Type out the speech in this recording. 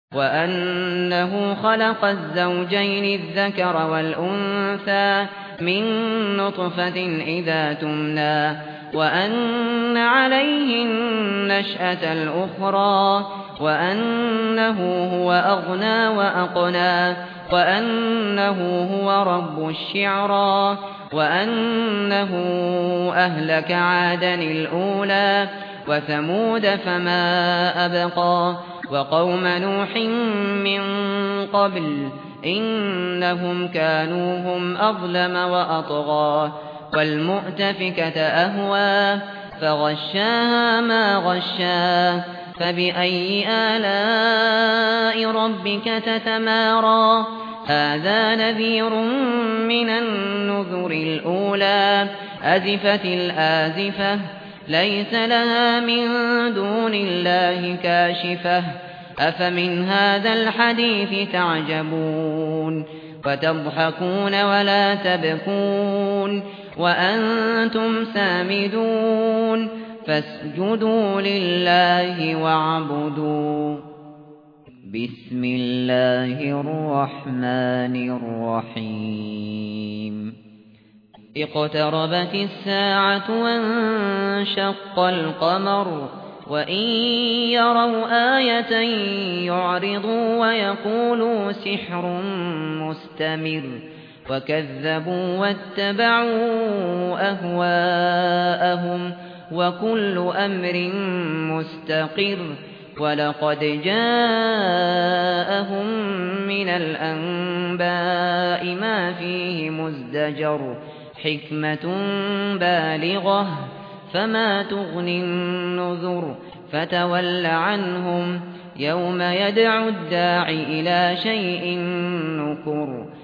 وأنه خلق الزوجين الذكر والأنثى من نطفة إذا تمنى وأن عليه النشأة الأخرى وأنه هو أغنى وأقنى وأنه هو رب الشعرى وأنه أهلك عادا الأولى وثمود فما أبقى وقوم نوح من قبل إنهم كانوا هم أظلم وأطغى والمؤتفكة أهوى فغشاها ما غشا فبأي آلاء ربك تتمارى هذا نذير من النذر الأولى أزفت الآزفة ليس لها من دون الله كاشفة أفمن هذا الحديث تعجبون وتضحكون ولا تبكون وأنتم سامدون فاسجدوا لله واعبدوا بسم الله الرحمن الرحيم اقتربت الساعة وانشق القمر وإن يروا آية يعرضوا ويقولوا سحر مستمر وكذبوا واتبعوا أهواءهم وكل أمر مستقر ولقد جاءهم من الأنباء ما فيه مزدجر حكمة بالغة فما تغني النذر فتول عنهم يوم يدعو الداعي إلى شيء نكر